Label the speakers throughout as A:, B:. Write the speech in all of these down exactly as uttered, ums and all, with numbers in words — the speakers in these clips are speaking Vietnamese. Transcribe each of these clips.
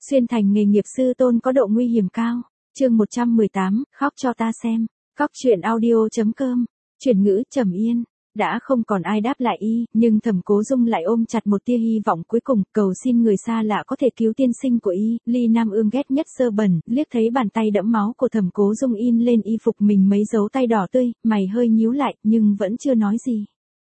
A: Xuyên thành nghề nghiệp sư tôn có độ nguy hiểm cao. Chương một trăm mười tám, khóc cho ta xem. Cóc truyện audio.com. Chuyển ngữ trầm yên. Đã không còn ai đáp lại y, nhưng Thẩm Cố Dung lại ôm chặt một tia hy vọng cuối cùng, cầu xin người xa lạ có thể cứu tiên sinh của y. Ly Nam Ương ghét nhất sơ bẩn, liếc thấy bàn tay đẫm máu của Thẩm Cố Dung in lên y phục mình mấy dấu tay đỏ tươi, mày hơi nhíu lại, nhưng vẫn chưa nói gì.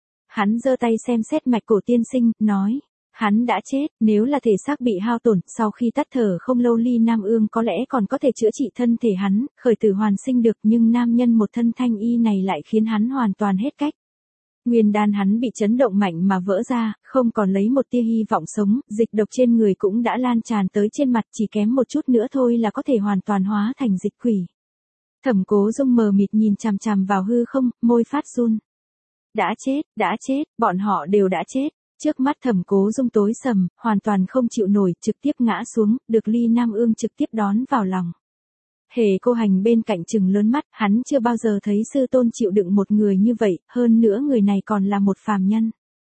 A: Hắn giơ tay xem xét mạch cổ tiên sinh, nói. Hắn đã chết, nếu là thể xác bị hao tổn, sau khi tắt thở không lâu Ly Nam Ương có lẽ còn có thể chữa trị thân thể hắn, khởi tử hoàn sinh được, nhưng nam nhân một thân thanh y này lại khiến hắn hoàn toàn hết cách. Nguyên đan hắn bị chấn động mạnh mà vỡ ra, không còn lấy một tia hy vọng sống, dịch độc trên người cũng đã lan tràn tới trên mặt, chỉ kém một chút nữa thôi là có thể hoàn toàn hóa thành dịch quỷ. Thẩm Cố Dung mờ mịt nhìn chằm chằm vào hư không, môi phát run. Đã chết, đã chết, bọn họ đều đã chết. Trước mắt Thẩm Cố Dung tối sầm, hoàn toàn không chịu nổi, trực tiếp ngã xuống, được Ly Nam Ương trực tiếp đón vào lòng. Hề Cô Hành bên cạnh trừng lớn mắt, hắn chưa bao giờ thấy sư tôn chịu đựng một người như vậy, hơn nữa người này còn là một phàm nhân.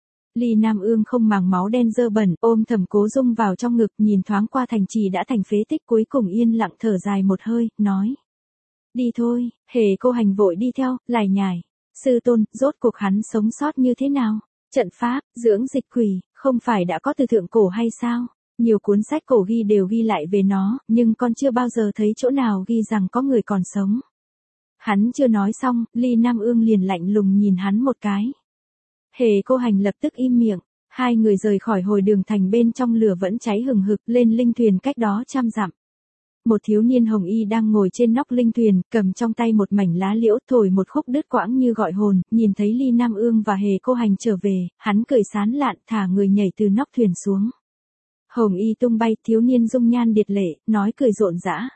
A: Ly Nam Ương không màng máu đen dơ bẩn, ôm Thẩm Cố Dung vào trong ngực, nhìn thoáng qua thành trì đã thành phế tích, cuối cùng yên lặng thở dài một hơi, nói. Đi thôi. Hề Cô Hành vội đi theo, lải nhải. Sư tôn, rốt cuộc hắn sống sót như thế nào? Trận pháp, dưỡng dịch quỷ, không phải đã có từ thượng cổ hay sao? Nhiều cuốn sách cổ ghi đều ghi lại về nó, nhưng con chưa bao giờ thấy chỗ nào ghi rằng có người còn sống. Hắn chưa nói xong, Ly Nam Ương liền lạnh lùng nhìn hắn một cái. Hề Cô Hành lập tức im miệng, hai người rời khỏi hồi đường thành, bên trong lửa vẫn cháy hừng hực, lên linh thuyền cách đó trăm dặm. Một thiếu niên hồng y đang ngồi trên nóc linh thuyền, cầm trong tay một mảnh lá liễu, thổi một khúc đứt quãng như gọi hồn, nhìn thấy Ly Nam Ương và Hề Cô Hành trở về, hắn cười sán lạn, thả người nhảy từ nóc thuyền xuống. Hồng y tung bay, thiếu niên dung nhan điệt lệ, nói cười rộn rã.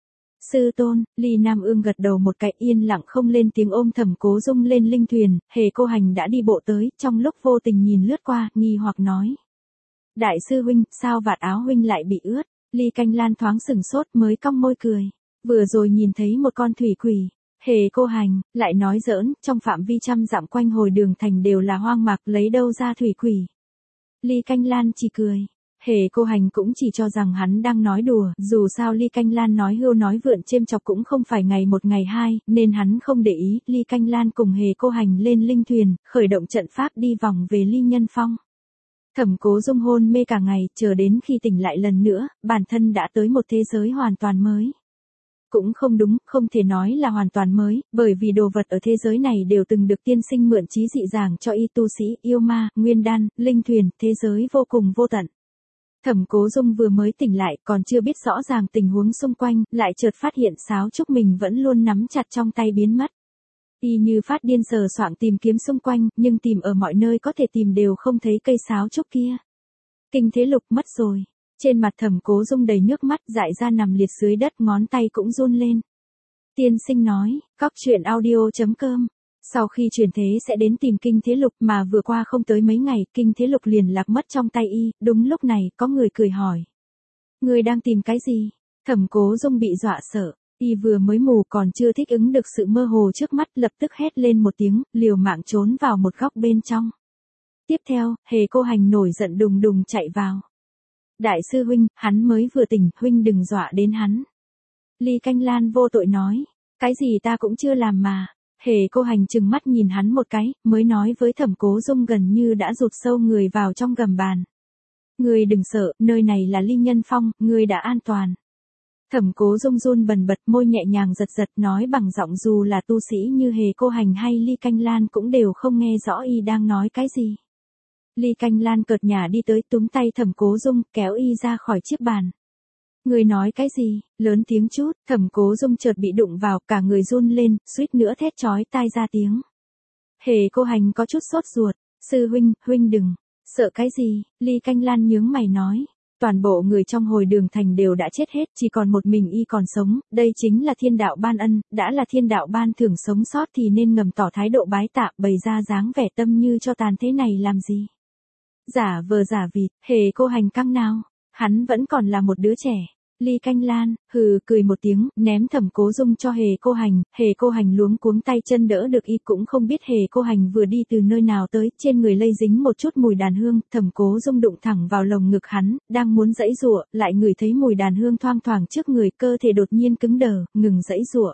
A: Sư tôn. Ly Nam Ương gật đầu một cái, yên lặng không lên tiếng, ôm Thẩm Cố Dung lên linh thuyền. Hề Cô Hành đã đi bộ tới, trong lúc vô tình nhìn lướt qua, nghi hoặc nói. Đại sư huynh, sao vạt áo huynh lại bị ướt? Ly Canh Lan thoáng sừng sốt, mới cong môi cười. Vừa rồi nhìn thấy một con thủy quỷ. Hề Cô Hành, lại nói giỡn, trong phạm vi trăm dặm quanh hồi đường thành đều là hoang mạc, lấy đâu ra thủy quỷ? Ly Canh Lan chỉ cười. Hề Cô Hành cũng chỉ cho rằng hắn đang nói đùa, dù sao Ly Canh Lan nói hưu nói vượn chêm chọc cũng không phải ngày một ngày hai, nên hắn không để ý. Ly Canh Lan cùng Hề Cô Hành lên linh thuyền, khởi động trận pháp đi vòng về Ly Nhân Phong. Thẩm Cố Dung hôn mê cả ngày, chờ đến khi tỉnh lại lần nữa, bản thân đã tới một thế giới hoàn toàn mới. Cũng không đúng, không thể nói là hoàn toàn mới, bởi vì đồ vật ở thế giới này đều từng được tiên sinh mượn trí dị giảng cho y, tu sĩ, yêu ma, nguyên đan, linh thuyền, thế giới vô cùng vô tận. Thẩm Cố Dung vừa mới tỉnh lại, còn chưa biết rõ ràng tình huống xung quanh, lại chợt phát hiện sáo trúc mình vẫn luôn nắm chặt trong tay biến mất. Y như phát điên sờ soạng tìm kiếm xung quanh, nhưng tìm ở mọi nơi có thể tìm đều không thấy cây sáo trúc kia. Kinh thế lục mất rồi. Trên mặt Thẩm Cố Dung đầy nước mắt, dại ra nằm liệt dưới đất, ngón tay cũng run lên. Tiên sinh nói, cóc truyện audio.com. Sau khi chuyển thế sẽ đến tìm kinh thế lục, mà vừa qua không tới mấy ngày, kinh thế lục liền lạc mất trong tay y. Đúng lúc này, có người cười hỏi. Người đang tìm cái gì? Thẩm Cố Dung bị dọa sợ. Y vừa mới mù, còn chưa thích ứng được sự mơ hồ trước mắt, lập tức hét lên một tiếng, liều mạng trốn vào một góc bên trong. Tiếp theo, Hề Cô Hành nổi giận đùng đùng chạy vào. Đại sư huynh, hắn mới vừa tỉnh, huynh đừng dọa đến hắn. Ly Canh Lan vô tội nói. Cái gì ta cũng chưa làm mà. Hề Cô Hành trừng mắt nhìn hắn một cái, mới nói với Thẩm Cố Dung gần như đã rụt sâu người vào trong gầm bàn. Ngươi đừng sợ, nơi này là Ly Nhân Phong, ngươi đã an toàn. Thẩm Cố Dung run bần bật, môi nhẹ nhàng giật giật, nói bằng giọng dù là tu sĩ như Hề Cô Hành hay Ly Canh Lan cũng đều không nghe rõ y đang nói cái gì. Ly Canh Lan cợt nhả đi tới, túm tay Thẩm Cố Dung, kéo y ra khỏi chiếc bàn. Người nói cái gì? Lớn tiếng chút. Thẩm Cố Dung chợt bị đụng vào, cả người run lên, suýt nữa thét chói tai ra tiếng. Hề Cô Hành có chút sốt ruột. Sư huynh, huynh đừng. Sợ cái gì? Ly Canh Lan nhướng mày nói. Toàn bộ người trong hồi đường thành đều đã chết hết, chỉ còn một mình y còn sống, đây chính là thiên đạo ban ân, đã là thiên đạo ban thưởng sống sót thì nên ngầm tỏ thái độ bái tạ, bày ra dáng vẻ tâm như cho tàn thế này làm gì? Giả vờ giả vịt. Hề Cô Hành căng nào, hắn vẫn còn là một đứa trẻ. Ly Canh Lan, hừ, cười một tiếng, ném Thẩm Cố Dung cho Hề Cô Hành, Hề Cô Hành luống cuống tay chân đỡ được y, cũng không biết Hề Cô Hành vừa đi từ nơi nào tới, trên người lây dính một chút mùi đàn hương, Thẩm Cố Dung đụng thẳng vào lồng ngực hắn, đang muốn giãy giụa, lại ngửi thấy mùi đàn hương thoang thoảng trước người, cơ thể đột nhiên cứng đờ, ngừng giãy giụa.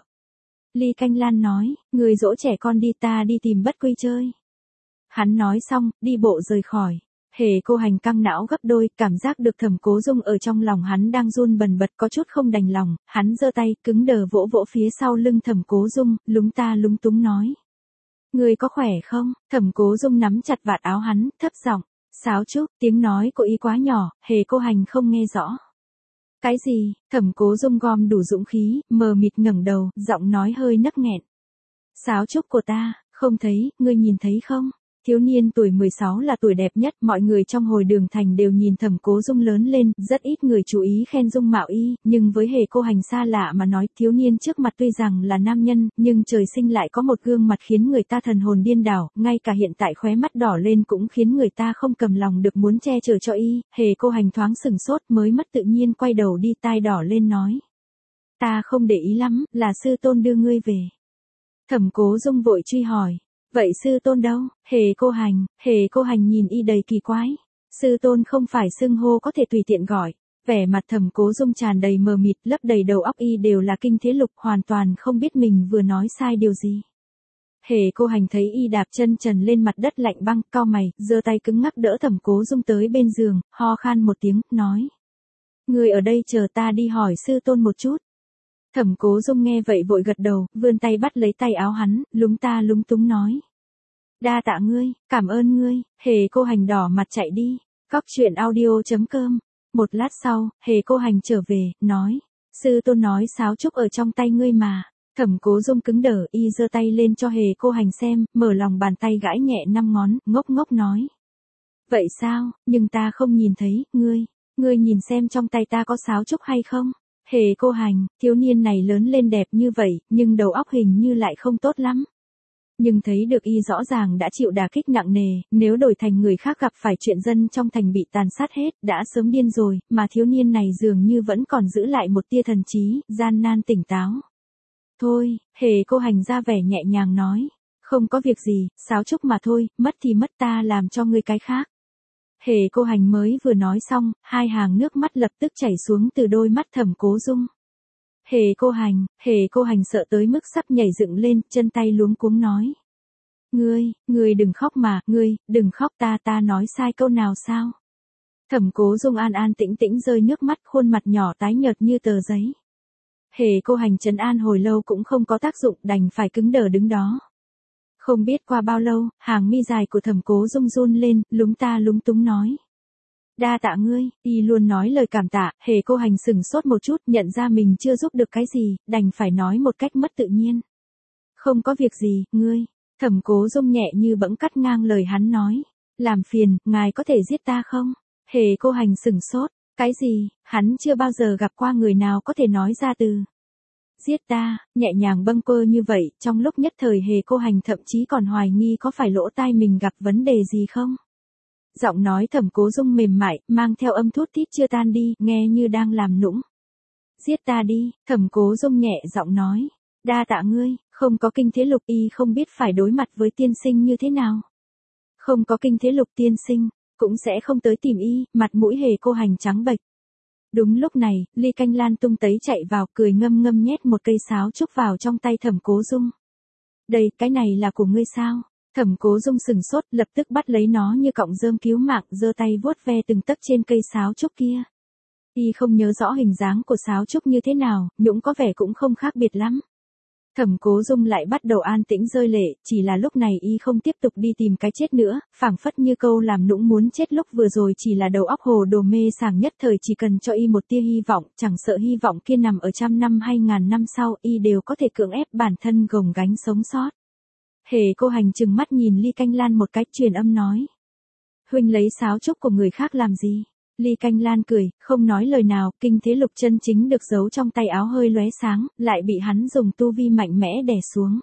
A: Ly Canh Lan nói, người dỗ trẻ con đi, ta đi tìm Bất Quy chơi. Hắn nói xong, đi bộ rời khỏi. Hề Cô Hành căng não gấp đôi, cảm giác được Thẩm Cố Dung ở trong lòng hắn đang run bần bật, có chút không đành lòng, hắn giơ tay, cứng đờ vỗ vỗ phía sau lưng Thẩm Cố Dung, lúng ta lúng túng nói. Người có khỏe không? Thẩm Cố Dung nắm chặt vạt áo hắn, thấp giọng, Sáo Trúc, tiếng nói của y quá nhỏ, Hề Cô Hành không nghe rõ. Cái gì? Thẩm Cố Dung gom đủ dũng khí, mờ mịt ngẩng đầu, giọng nói hơi nấc nghẹn. Sáo Trúc của ta, không thấy, ngươi nhìn thấy không? Thiếu niên tuổi mười sáu là tuổi đẹp nhất, mọi người trong hồi đường thành đều nhìn Thẩm Cố Dung lớn lên, rất ít người chú ý khen dung mạo y, nhưng với Hề Cô Hành xa lạ mà nói, thiếu niên trước mặt tuy rằng là nam nhân, nhưng trời sinh lại có một gương mặt khiến người ta thần hồn điên đảo, ngay cả hiện tại khóe mắt đỏ lên cũng khiến người ta không cầm lòng được muốn che chở cho y. Hề Cô Hành thoáng sừng sốt, mới mất tự nhiên quay đầu đi, tai đỏ lên nói. Ta không để ý lắm, là sư tôn đưa ngươi về. Thẩm Cố Dung vội truy hỏi. Vậy sư tôn đâu? Hề Cô Hành, Hề Cô Hành nhìn y đầy kỳ quái. Sư tôn không phải xưng hô có thể tùy tiện gọi. Vẻ mặt Thẩm Cố Dung tràn đầy mờ mịt, lấp đầy đầu óc y đều là kinh thế lục, hoàn toàn không biết mình vừa nói sai điều gì. Hề Cô Hành thấy y đạp chân trần lên mặt đất lạnh băng, cau mày, giơ tay cứng ngắc đỡ Thẩm Cố Dung tới bên giường, ho khan một tiếng, nói. Người ở đây chờ ta đi hỏi sư tôn một chút. Thẩm Cố Dung nghe vậy vội gật đầu, vươn tay bắt lấy tay áo hắn, lúng ta lúng túng nói. Đa tạ ngươi, cảm ơn ngươi. Hề Cô Hành đỏ mặt chạy đi. Góc truyện audio chấm com. Một lát sau, Hề Cô Hành trở về, nói. Sư tôn nói Sáo Trúc ở trong tay ngươi mà. Thẩm Cố Dung cứng đờ, y giơ tay lên cho Hề Cô Hành xem, mở lòng bàn tay gãi nhẹ năm ngón, ngốc ngốc nói. Vậy sao, nhưng ta không nhìn thấy, ngươi, ngươi nhìn xem trong tay ta có Sáo Trúc hay không? Hề Cô Hành, thiếu niên này lớn lên đẹp như vậy, nhưng đầu óc hình như lại không tốt lắm. Nhưng thấy được y rõ ràng đã chịu đả kích nặng nề, nếu đổi thành người khác gặp phải chuyện dân trong thành bị tàn sát hết, đã sớm điên rồi, mà thiếu niên này dường như vẫn còn giữ lại một tia thần trí, gian nan tỉnh táo. Thôi, Hề Cô Hành ra vẻ nhẹ nhàng nói, không có việc gì, Sáo Trúc mà thôi, mất thì mất, ta làm cho ngươi cái khác. Hề Cô Hành mới vừa nói xong, hai hàng nước mắt lập tức chảy xuống từ đôi mắt Thẩm Cố Dung. Hề Cô Hành, Hề Cô Hành sợ tới mức sắp nhảy dựng lên, chân tay luống cuống nói. Ngươi, ngươi đừng khóc mà, ngươi, đừng khóc, ta ta nói sai câu nào sao? Thẩm Cố Dung an an tĩnh tĩnh rơi nước mắt, khuôn mặt nhỏ tái nhợt như tờ giấy. Hề Cô Hành trấn an hồi lâu cũng không có tác dụng, đành phải cứng đờ đứng đó. Không biết qua bao lâu, hàng mi dài của Thẩm Cố Dung run lên, lúng ta lúng túng nói. Đa tạ ngươi, y luôn nói lời cảm tạ. Hề Cô Hành sừng sốt một chút, nhận ra mình chưa giúp được cái gì, đành phải nói một cách mất tự nhiên. Không có việc gì, ngươi. Thẩm Cố Dung nhẹ như bẫng cắt ngang lời hắn nói. Làm phiền, ngài có thể giết ta không? Hề Cô Hành sừng sốt. Cái gì? Hắn chưa bao giờ gặp qua người nào có thể nói ra từ giết ta, nhẹ nhàng bâng quơ như vậy, trong lúc nhất thời Hề Cô Hành thậm chí còn hoài nghi có phải lỗ tai mình gặp vấn đề gì không? Giọng nói Thẩm Cố Dung mềm mại, mang theo âm thút thít chưa tan đi, nghe như đang làm nũng. Giết ta đi, Thẩm Cố Dung nhẹ giọng nói. Đa tạ ngươi, không có kinh thế lục y không biết phải đối mặt với tiên sinh như thế nào. Không có kinh thế lục tiên sinh, cũng sẽ không tới tìm y, mặt mũi Hề Cô Hành trắng bệch. Đúng lúc này, Ly Canh Lan tung tấy chạy vào, cười ngâm ngâm nhét một cây sáo trúc vào trong tay Thẩm Cố Dung. Đây, cái này là của ngươi sao? Thẩm Cố Dung sừng sốt, lập tức bắt lấy nó như cọng rơm cứu mạng, giơ tay vuốt ve từng tấc trên cây sáo trúc kia. Y không nhớ rõ hình dáng của sáo trúc như thế nào, nhũng có vẻ cũng không khác biệt lắm. Thẩm Cố Dung lại bắt đầu an tĩnh rơi lệ, chỉ là lúc này y không tiếp tục đi tìm cái chết nữa, phảng phất như câu làm nũng muốn chết lúc vừa rồi chỉ là đầu óc hồ đồ mê sảng nhất thời, chỉ cần cho y một tia hy vọng, chẳng sợ hy vọng kia nằm ở trăm năm hay ngàn năm sau, y đều có thể cưỡng ép bản thân gồng gánh sống sót. Hề Cô Hành trừng mắt nhìn Ly Canh Lan một cách, truyền âm nói. Huynh lấy sáo trúc của người khác làm gì? Ly Canh Lan cười, không nói lời nào, kinh thế lục chân chính được giấu trong tay áo hơi lóe sáng, lại bị hắn dùng tu vi mạnh mẽ đè xuống.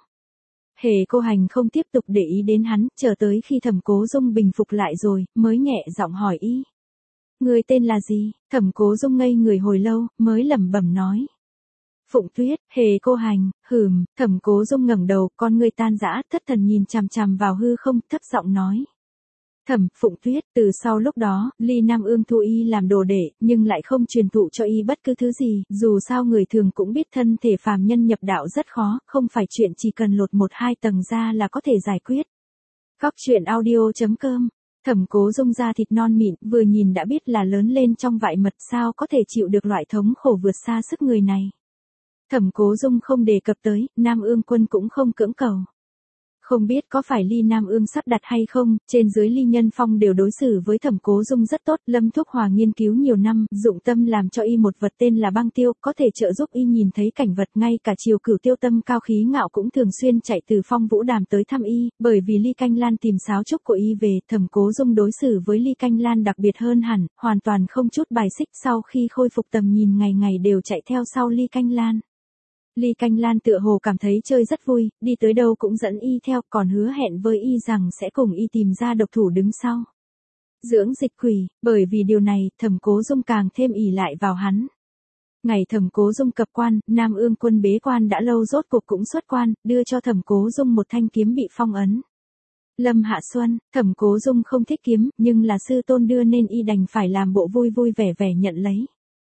A: Hề Cô Hành không tiếp tục để ý đến hắn, chờ tới khi Thẩm Cố Dung bình phục lại rồi, mới nhẹ giọng hỏi y. Người tên là gì? Thẩm Cố Dung ngây người hồi lâu, mới lẩm bẩm nói. Phụng Tuyết, hề cô hành, hừm, Thẩm Cố Dung ngẩng đầu, con người tan rã, thất thần nhìn chằm chằm vào hư không, thấp giọng nói. Thẩm, Phụng Tuyết, từ sau lúc đó, Ly Nam Ương thu y làm đồ đệ, nhưng lại không truyền thụ cho y bất cứ thứ gì, dù sao người thường cũng biết thân thể phàm nhân nhập đạo rất khó, không phải chuyện chỉ cần lột một hai tầng ra là có thể giải quyết. Góc truyện audio chấm com. Thẩm Cố Dung da thịt non mịn, vừa nhìn đã biết là lớn lên trong vại mật, sao có thể chịu được loại thống khổ vượt xa sức người này. Thẩm Cố Dung không đề cập tới, Nam Ương Quân cũng không cưỡng cầu. Không biết có phải Ly Nam Ương sắp đặt hay không, trên dưới Ly Nhân Phong đều đối xử với Thẩm Cố Dung rất tốt, Lâm Thúc Hòa nghiên cứu nhiều năm, dụng tâm làm cho y một vật tên là băng tiêu, có thể trợ giúp y nhìn thấy cảnh vật, ngay cả Triều Cửu Tiêu tâm cao khí ngạo cũng thường xuyên chạy từ Phong Vũ Đàm tới thăm y, bởi vì Ly Canh Lan tìm sáo trúc của y về, Thẩm Cố Dung đối xử với Ly Canh Lan đặc biệt hơn hẳn, hoàn toàn không chút bài xích, sau khi khôi phục tầm nhìn ngày ngày đều chạy theo sau Ly Canh Lan. Ly Canh Lan tựa hồ cảm thấy chơi rất vui, đi tới đâu cũng dẫn y theo, còn hứa hẹn với y rằng sẽ cùng y tìm ra độc thủ đứng sau. Dưỡng dịch quỷ, bởi vì điều này, Thẩm Cố Dung càng thêm ỷ lại vào hắn. Ngày Thẩm Cố Dung cập quan, Nam Ương Quân bế quan đã lâu rốt cuộc cũng xuất quan, đưa cho Thẩm Cố Dung một thanh kiếm bị phong ấn. Lâm Hạ Xuân, Thẩm Cố Dung không thích kiếm, nhưng là sư tôn đưa nên y đành phải làm bộ vui vui vẻ vẻ nhận lấy.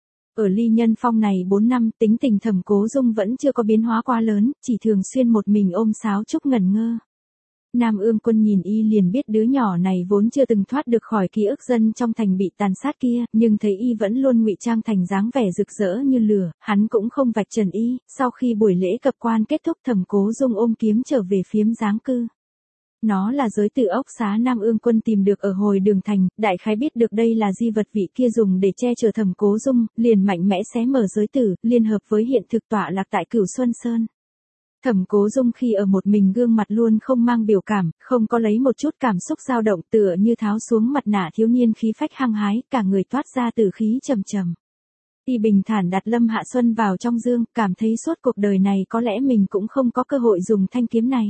A: Ở Ly Nhân Phong này bốn năm, tính tình Thẩm Cố Dung vẫn chưa có biến hóa quá lớn, chỉ thường xuyên một mình ôm sáo trúc ngẩn ngơ. Nam Ương Quân nhìn y liền biết đứa nhỏ này vốn chưa từng thoát được khỏi ký ức dân trong thành bị tàn sát kia, nhưng thấy y vẫn luôn ngụy trang thành dáng vẻ rực rỡ như lửa, hắn cũng không vạch trần y. Sau khi buổi lễ cập quan kết thúc, Thẩm Cố Dung ôm kiếm trở về phiếm giáng cư. Nó là giới tử ốc xá Nam Ương Quân tìm được ở hồi đường thành, đại khái biết được đây là di vật vị kia dùng để che chở Thẩm Cố Dung, liền mạnh mẽ xé mở giới tử, liên hợp với hiện thực tọa lạc tại Cửu Xuân Sơn. Thẩm Cố Dung khi ở một mình gương mặt luôn không mang biểu cảm, không có lấy một chút cảm xúc dao động, tựa như tháo xuống mặt nạ thiếu niên khí phách hăng hái, cả người toát ra tử khí trầm trầm. Y bình thản đặt Lâm Hạ Xuân vào trong dương, cảm thấy suốt cuộc đời này có lẽ mình cũng không có cơ hội dùng thanh kiếm này.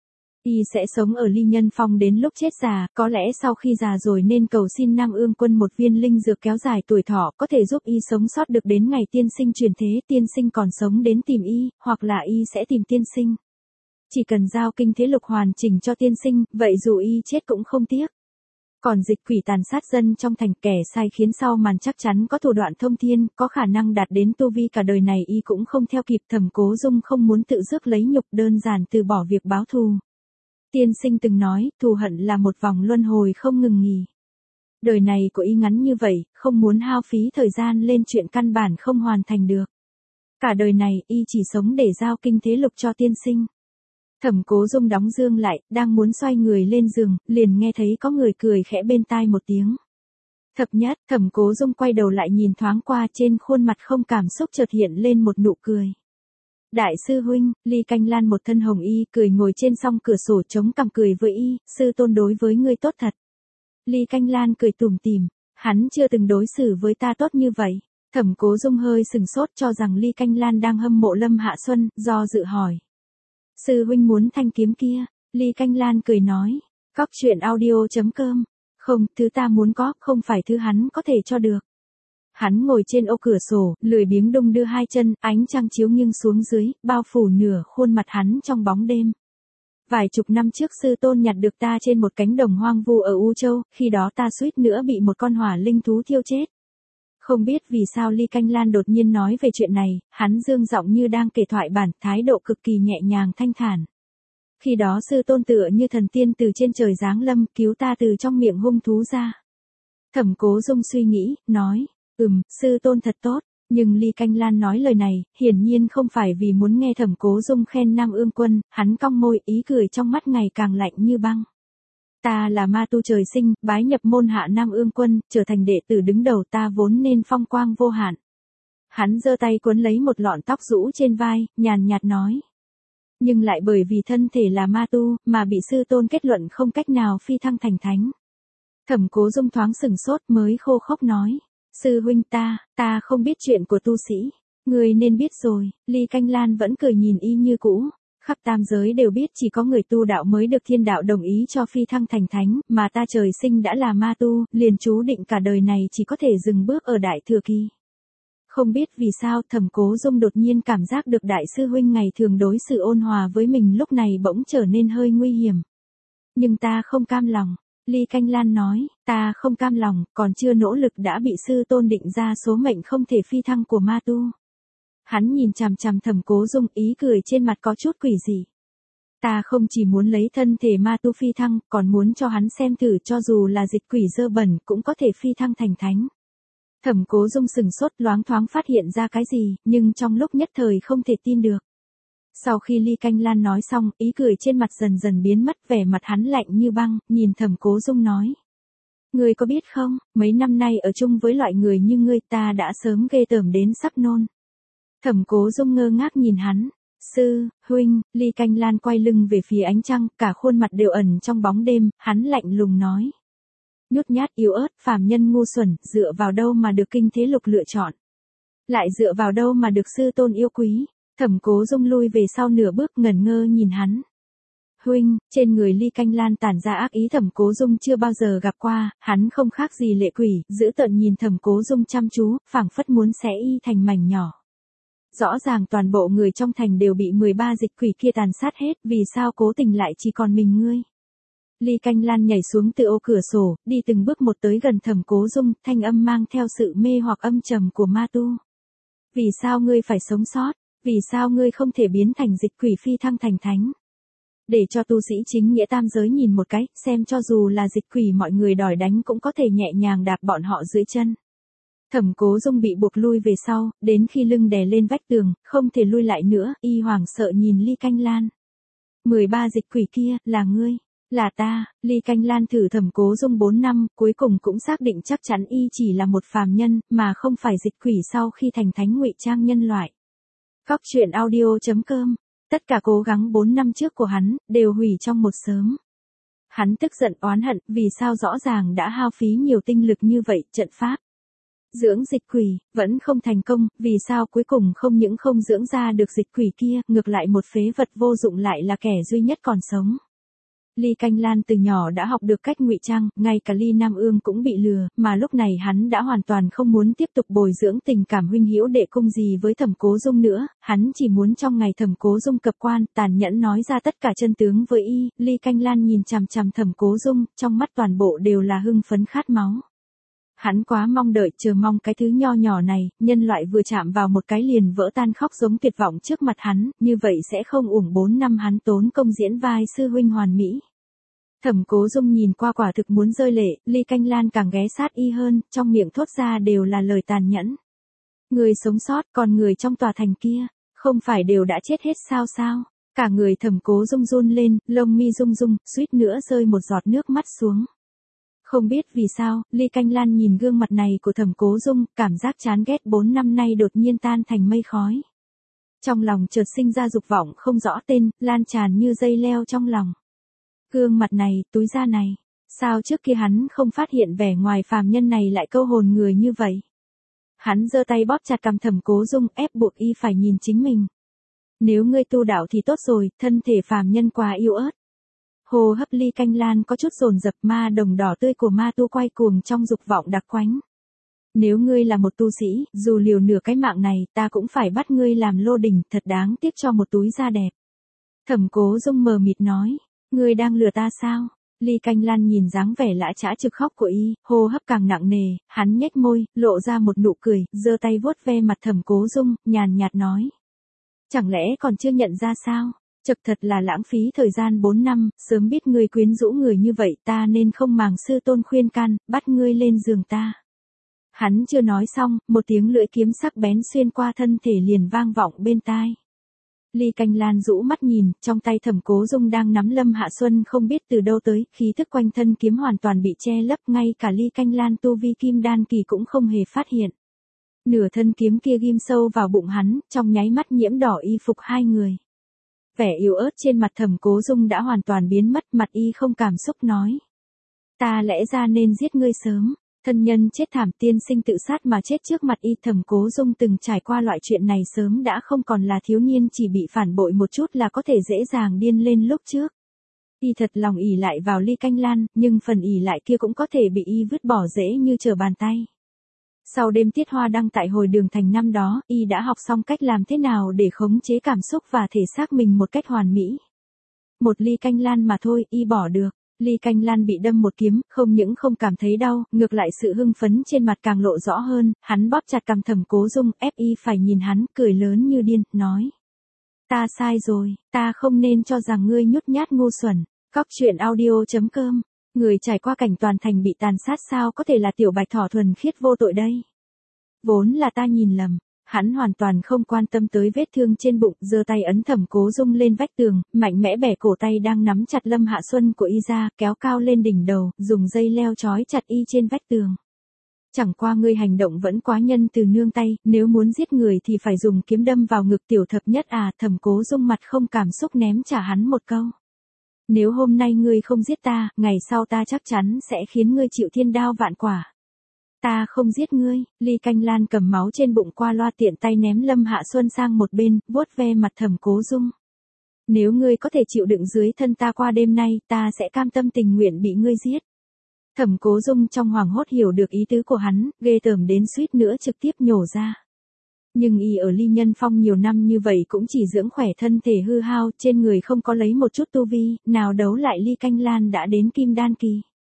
A: Y sẽ sống ở Ly Nhân Phong đến lúc chết già, có lẽ sau khi già rồi nên cầu xin Nam Ương Quân một viên linh dược kéo dài tuổi thọ, có thể giúp y sống sót được đến ngày tiên sinh truyền thế, tiên sinh còn sống đến tìm y, hoặc là y sẽ tìm tiên sinh. Chỉ cần giao kinh thế lục hoàn chỉnh cho tiên sinh, vậy dù y chết cũng không tiếc. Còn dịch quỷ tàn sát dân trong thành, kẻ sai khiến sau màn chắc chắn có thủ đoạn thông thiên, có khả năng đạt đến tu vi cả đời này y cũng không theo kịp. Thẩm Cố Dung không muốn tự rước lấy nhục, đơn giản từ bỏ việc báo thù. Tiên sinh từng nói, thù hận là một vòng luân hồi không ngừng nghỉ. Đời này của y ngắn như vậy, không muốn hao phí thời gian lên chuyện căn bản không hoàn thành được. Cả đời này, y chỉ sống để giao kinh thế lục cho tiên sinh. Thẩm Cố Dung đóng dương lại, đang muốn xoay người lên giường, liền nghe thấy có người cười khẽ bên tai một tiếng. Thập nhất, Thẩm Cố Dung quay đầu lại nhìn thoáng qua, trên khuôn mặt không cảm xúc chợt hiện lên một nụ cười. Đại sư huynh, Ly Canh Lan một thân hồng y, cười ngồi trên song cửa sổ chống cằm cười với y, sư tôn đối với ngươi tốt thật. Ly Canh Lan cười tủm tỉm, hắn chưa từng đối xử với ta tốt như vậy. Thẩm Cố Dung hơi sừng sốt cho rằng Ly Canh Lan đang hâm mộ Lâm Hạ Xuân, do dự hỏi. Sư huynh muốn thanh kiếm kia, Ly Canh Lan cười nói, góc truyện audio chấm com, không, thứ ta muốn có, không phải thứ hắn có thể cho được. Hắn ngồi trên ô cửa sổ, lười biếng đung đưa hai chân, ánh trăng chiếu nghiêng xuống dưới, bao phủ nửa khuôn mặt hắn trong bóng đêm. Vài chục năm trước sư tôn nhặt được ta trên một cánh đồng hoang vu ở U Châu, khi đó ta suýt nữa bị một con hỏa linh thú thiêu chết. Không biết vì sao Ly Canh Lan đột nhiên nói về chuyện này, hắn dương giọng như đang kể thoại bản, thái độ cực kỳ nhẹ nhàng thanh thản. Khi đó sư tôn tựa như thần tiên từ trên trời giáng lâm, cứu ta từ trong miệng hung thú ra. Thẩm Cố Dung suy nghĩ, nói. Ừm, sư tôn thật tốt, nhưng Ly Canh Lan nói lời này, hiển nhiên không phải vì muốn nghe Thẩm Cố Dung khen Nam Ương Quân, hắn cong môi, ý cười trong mắt ngày càng lạnh như băng. Ta là ma tu trời sinh, bái nhập môn hạ Nam Ương Quân, trở thành đệ tử đứng đầu, ta vốn nên phong quang vô hạn. Hắn giơ tay cuốn lấy một lọn tóc rũ trên vai, nhàn nhạt nói. Nhưng lại bởi vì thân thể là ma tu, mà bị sư tôn kết luận không cách nào phi thăng thành thánh. Thẩm Cố Dung thoáng sừng sốt mới khô khốc nói. Sư huynh ta, ta không biết chuyện của tu sĩ. Người nên biết rồi, Ly Canh Lan vẫn cười nhìn y như cũ. Khắp tam giới đều biết chỉ có người tu đạo mới được thiên đạo đồng ý cho phi thăng thành thánh, mà ta trời sinh đã là ma tu, liền chú định cả đời này chỉ có thể dừng bước ở đại thừa kỳ. Không biết vì sao Thẩm Cố Dung đột nhiên cảm giác được đại sư huynh ngày thường đối xử ôn hòa với mình lúc này bỗng trở nên hơi nguy hiểm. Nhưng ta không cam lòng. Ly Canh Lan nói, ta không cam lòng, còn chưa nỗ lực đã bị sư tôn định ra số mệnh không thể phi thăng của ma tu. Hắn nhìn chằm chằm Thẩm Cố Dung, ý cười trên mặt có chút quỷ dị. Ta không chỉ muốn lấy thân thể ma tu phi thăng, còn muốn cho hắn xem thử cho dù là dịch quỷ dơ bẩn cũng có thể phi thăng thành thánh. Thẩm Cố Dung sừng sốt loáng thoáng phát hiện ra cái gì, nhưng trong lúc nhất thời không thể tin được. Sau khi Ly Canh Lan nói xong, ý cười trên mặt dần dần biến mất, vẻ mặt hắn lạnh như băng, nhìn Thẩm Cố Dung nói. Ngươi có biết không, mấy năm nay ở chung với loại người như ngươi ta đã sớm ghê tởm đến sắp nôn. Thẩm Cố Dung ngơ ngác nhìn hắn. Sư, huynh, Ly Canh Lan quay lưng về phía ánh trăng, cả khuôn mặt đều ẩn trong bóng đêm, hắn lạnh lùng nói. Nhút nhát yếu ớt, phàm nhân ngu xuẩn, dựa vào đâu mà được kinh thế lục lựa chọn. Lại dựa vào đâu mà được sư tôn yêu quý. Thẩm Cố Dung lui về sau nửa bước ngẩn ngơ nhìn hắn. Huynh, trên người Ly Canh Lan tản ra ác ý Thẩm Cố Dung chưa bao giờ gặp qua, hắn không khác gì lệ quỷ, giữ tợn nhìn Thẩm Cố Dung chăm chú, phảng phất muốn xé y thành mảnh nhỏ. Rõ ràng toàn bộ người trong thành đều bị mười ba dịch quỷ kia tàn sát hết, vì sao cố tình lại chỉ còn mình ngươi. Ly Canh Lan nhảy xuống từ ô cửa sổ, đi từng bước một tới gần Thẩm Cố Dung, thanh âm mang theo sự mê hoặc âm trầm của ma tu. Vì sao ngươi phải sống sót? Vì sao ngươi không thể biến thành dịch quỷ phi thăng thành thánh? Để cho tu sĩ chính nghĩa tam giới nhìn một cái, xem cho dù là dịch quỷ mọi người đòi đánh cũng có thể nhẹ nhàng đạp bọn họ dưới chân. Thẩm Cố Dung bị buộc lui về sau, đến khi lưng đè lên vách tường, không thể lui lại nữa, y hoảng sợ nhìn Ly Canh Lan. mười ba dịch quỷ kia, là ngươi, là ta. Ly Canh Lan thử Thẩm Cố Dung bốn năm, cuối cùng cũng xác định chắc chắn y chỉ là một phàm nhân, mà không phải dịch quỷ sau khi thành thánh ngụy trang nhân loại. Góc truyện audio chấm com. Tất cả cố gắng bốn năm trước của hắn, đều hủy trong một sớm. Hắn tức giận oán hận, vì sao rõ ràng đã hao phí nhiều tinh lực như vậy, trận pháp. Dưỡng dịch quỷ, vẫn không thành công, vì sao cuối cùng không những không dưỡng ra được dịch quỷ kia, ngược lại một phế vật vô dụng lại là kẻ duy nhất còn sống. Ly Canh Lan từ nhỏ đã học được cách ngụy trang, ngay cả Ly Nam Ương cũng bị lừa, mà lúc này hắn đã hoàn toàn không muốn tiếp tục bồi dưỡng tình cảm huynh hữu đệ cung gì với Thẩm Cố Dung nữa, hắn chỉ muốn trong ngày Thẩm Cố Dung cập quan, tàn nhẫn nói ra tất cả chân tướng với y. Ly Canh Lan nhìn chằm chằm Thẩm Cố Dung, trong mắt toàn bộ đều là hưng phấn khát máu. Hắn quá mong đợi chờ mong cái thứ nho nhỏ này, nhân loại vừa chạm vào một cái liền vỡ tan khóc giống tuyệt vọng trước mặt hắn, như vậy sẽ không uổng bốn năm hắn tốn công diễn vai sư huynh hoàn mỹ. Thẩm Cố Dung nhìn qua quả thực muốn rơi lệ, Ly Canh Lan càng ghé sát y hơn, trong miệng thốt ra đều là lời tàn nhẫn. Người sống sót, còn người trong tòa thành kia, không phải đều đã chết hết sao sao? Cả người Thẩm Cố Dung run lên, lông mi rung rung, suýt nữa rơi một giọt nước mắt xuống. Không biết vì sao, Ly Canh Lan nhìn gương mặt này của Thẩm Cố Dung, cảm giác chán ghét bốn năm nay đột nhiên tan thành mây khói. Trong lòng chợt sinh ra dục vọng không rõ tên, lan tràn như dây leo trong lòng. Gương mặt này, túi da này, sao trước kia hắn không phát hiện vẻ ngoài phàm nhân này lại câu hồn người như vậy. Hắn giơ tay bóp chặt cằm Thẩm Cố Dung, ép buộc y phải nhìn chính mình. Nếu ngươi tu đạo thì tốt rồi, thân thể phàm nhân quá yếu ớt. Hô hấp Ly Canh Lan có chút dồn dập, ma đồng đỏ tươi của ma tu quay cuồng trong dục vọng đặc quánh. Nếu ngươi là một tu sĩ, dù liều nửa cái mạng này, ta cũng phải bắt ngươi làm lô đình, thật đáng tiếc cho một túi da đẹp. Thẩm Cố Dung mờ mịt nói, ngươi đang lừa ta sao? Ly Canh Lan nhìn dáng vẻ lã chã trực khóc của y, hô hấp càng nặng nề, hắn nhếch môi, lộ ra một nụ cười, giơ tay vuốt ve mặt Thẩm Cố Dung, nhàn nhạt nói. Chẳng lẽ còn chưa nhận ra sao? Chật thật là lãng phí thời gian bốn năm, sớm biết ngươi quyến rũ người như vậy ta nên không màng sư tôn khuyên can, bắt ngươi lên giường ta. Hắn chưa nói xong, một tiếng lưỡi kiếm sắc bén xuyên qua thân thể liền vang vọng bên tai. Ly Canh Lan rũ mắt nhìn, trong tay Thẩm Cố Dung đang nắm Lâm Hạ Xuân không biết từ đâu tới, khí thức quanh thân kiếm hoàn toàn bị che lấp, ngay cả Ly Canh Lan tu vi kim đan kỳ cũng không hề phát hiện. Nửa thân kiếm kia ghim sâu vào bụng hắn, trong nháy mắt nhiễm đỏ y phục hai người. Vẻ yếu ớt trên mặt Thẩm Cố Dung đã hoàn toàn biến mất, mặt y không cảm xúc nói. Ta lẽ ra nên giết ngươi sớm, Thân nhân chết thảm, tiên sinh tự sát mà chết trước mặt y. Thẩm Cố Dung từng trải qua loại chuyện này sớm đã không còn là thiếu niên chỉ bị phản bội một chút là có thể dễ dàng điên lên lúc trước. Y thật lòng ỷ lại vào Ly Canh Lan, nhưng phần ỷ lại kia cũng có thể bị y vứt bỏ dễ như trở bàn tay. Sau đêm tiết hoa đăng tại hồi đường thành năm đó, y đã học xong cách làm thế nào để khống chế cảm xúc và thể xác mình một cách hoàn mỹ. Một ly canh lan mà thôi, y bỏ được. Ly Canh Lan bị đâm một kiếm, không những không cảm thấy đau, ngược lại sự hưng phấn trên mặt càng lộ rõ hơn, hắn bóp chặt cằm Thẩm Cố Dung, ép y phải nhìn hắn, cười lớn như điên, nói. Ta sai rồi, ta không nên cho rằng ngươi nhút nhát ngu xuẩn. Cóc truyện audio chấm com, người trải qua cảnh toàn thành bị tàn sát sao có thể là tiểu bạch thỏ thuần khiết vô tội đây. Vốn là ta nhìn lầm. Hắn hoàn toàn không quan tâm tới vết thương trên bụng, giơ tay ấn Thẩm Cố Dung lên vách tường, mạnh mẽ bẻ cổ tay đang nắm chặt Lâm Hạ Xuân của y ra, kéo cao lên đỉnh đầu, dùng dây leo trói chặt y trên vách tường. Chẳng qua ngươi hành động vẫn quá nhân từ nương tay, nếu muốn giết người thì phải dùng kiếm đâm vào ngực tiểu thập nhất à. Thẩm Cố Dung mặt không cảm xúc ném trả hắn một câu. Nếu hôm nay ngươi không giết ta, ngày sau ta chắc chắn sẽ khiến ngươi chịu thiên đao vạn quả. Ta không giết ngươi. Ly Canh Lan cầm máu trên bụng qua loa tiện tay ném Lâm Hạ Xuân sang một bên, vuốt ve mặt Thẩm Cố Dung. Nếu ngươi có thể chịu đựng dưới thân ta qua đêm nay, ta sẽ cam tâm tình nguyện bị ngươi giết. Thẩm Cố Dung trong hoảng hốt hiểu được ý tứ của hắn, ghê tởm đến suýt nữa trực tiếp nhổ ra. Nhưng y ở Ly Nhân Phong nhiều năm như vậy cũng chỉ dưỡng khỏe thân thể hư hao, trên người không có lấy một chút tu vi, nào đấu lại Ly Canh Lan đã đến kim đan kỳ.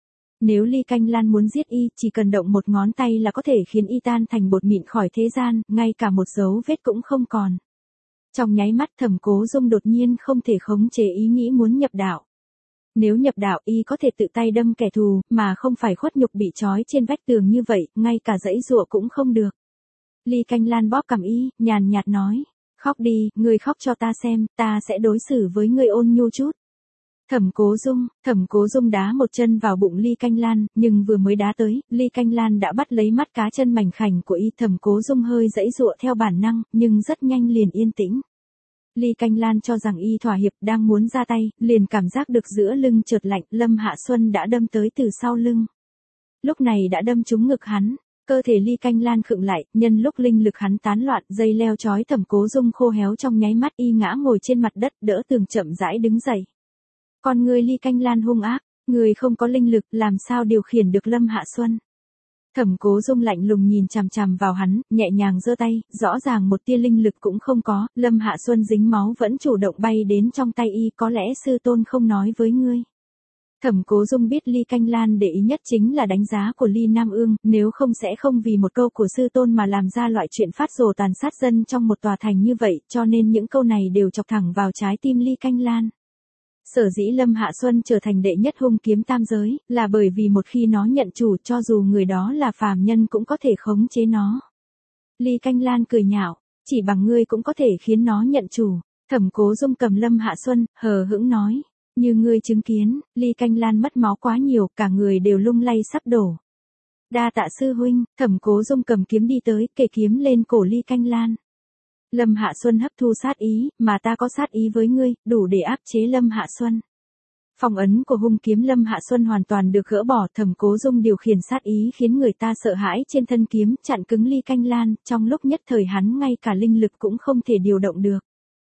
A: Nếu Ly Canh Lan muốn giết y, chỉ cần động một ngón tay là có thể khiến y tan thành bột mịn khỏi thế gian, ngay cả một dấu vết cũng không còn. Trong nháy mắt Thẩm Cố Dung đột nhiên không thể khống chế ý nghĩ muốn nhập đạo. Nếu nhập đạo y có thể tự tay đâm kẻ thù, mà không phải khuất nhục bị trói trên vách tường như vậy, ngay cả giãy giụa cũng không được. Ly Canh Lan bóp cằm y, nhàn nhạt nói, khóc đi, ngươi khóc cho ta xem, ta sẽ đối xử với ngươi ôn nhu chút. Thẩm Cố Dung, Thẩm Cố Dung đá một chân vào bụng Ly Canh Lan, nhưng vừa mới đá tới, Ly Canh Lan đã bắt lấy mắt cá chân mảnh khảnh của y. Thẩm Cố Dung hơi giãy giụa theo bản năng, nhưng rất nhanh liền yên tĩnh. Ly Canh Lan cho rằng y thỏa hiệp, đang muốn ra tay, liền cảm giác được giữa lưng chợt lạnh, Lâm Hạ Xuân đã đâm tới từ sau lưng. Lúc này đã đâm trúng ngực hắn, cơ thể Ly Canh Lan khựng lại, nhân lúc linh lực hắn tán loạn, dây leo trói Thẩm Cố Dung khô héo trong nháy mắt y ngã ngồi trên mặt đất, đỡ tường chậm rãi đứng dậy. Con ngươi Ly Canh Lan hung ác, người không có linh lực, làm sao điều khiển được Lâm Hạ Xuân. Thẩm Cố Dung lạnh lùng nhìn chằm chằm vào hắn, nhẹ nhàng giơ tay, rõ ràng một tia linh lực cũng không có, Lâm Hạ Xuân dính máu vẫn chủ động bay đến trong tay y, có lẽ sư tôn không nói với ngươi. Thẩm Cố Dung biết Ly Canh Lan để ý nhất chính là đánh giá của Ly Nam Ương, nếu không sẽ không vì một câu của sư tôn mà làm ra loại chuyện phát rồ tàn sát dân trong một tòa thành như vậy, cho nên những câu này đều chọc thẳng vào trái tim Ly Canh Lan. Sở dĩ Lâm Hạ Xuân trở thành đệ nhất hung kiếm tam giới, là bởi vì một khi nó nhận chủ, cho dù người đó là phàm nhân cũng có thể khống chế nó. Ly Canh Lan cười nhạo, chỉ bằng ngươi cũng có thể khiến nó nhận chủ. Thẩm Cố Dung cầm Lâm Hạ Xuân, hờ hững nói, như ngươi chứng kiến, Ly Canh Lan mất máu quá nhiều, cả người đều lung lay sắp đổ. Đa tạ sư huynh. Thẩm Cố Dung cầm kiếm đi tới, kề kiếm lên cổ Ly Canh Lan. Lâm Hạ Xuân hấp thu sát ý, mà ta có sát ý với ngươi, đủ để áp chế Lâm Hạ Xuân. Phong ấn của hung kiếm Lâm Hạ Xuân hoàn toàn được gỡ bỏ, Thẩm Cố Dung điều khiển sát ý khiến người ta sợ hãi trên thân kiếm, chặn cứng Ly Canh Lan, trong lúc nhất thời hắn ngay cả linh lực cũng không thể điều động được.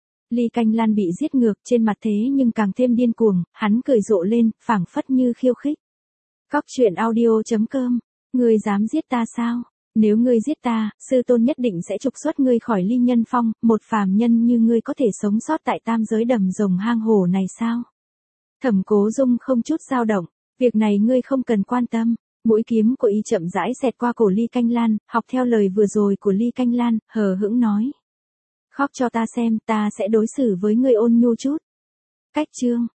A: Ly Canh Lan bị giết ngược trên mặt thế nhưng càng thêm điên cuồng, hắn cười rộ lên, phảng phất như khiêu khích. Cóc truyện audio chấm com, ngươi dám giết ta sao? Nếu ngươi giết ta, sư tôn nhất định sẽ trục xuất ngươi khỏi Ly Nhân Phong, một phàm nhân như ngươi có thể sống sót tại tam giới đầm rồng hang hổ này sao? Thẩm Cố Dung không chút dao động, việc này ngươi không cần quan tâm. Mũi kiếm của y chậm rãi xẹt qua cổ Ly Canh Lan, học theo lời vừa rồi của Ly Canh Lan, hờ hững nói. Khóc cho ta xem, ta sẽ đối xử với ngươi ôn nhu chút. Cách chương.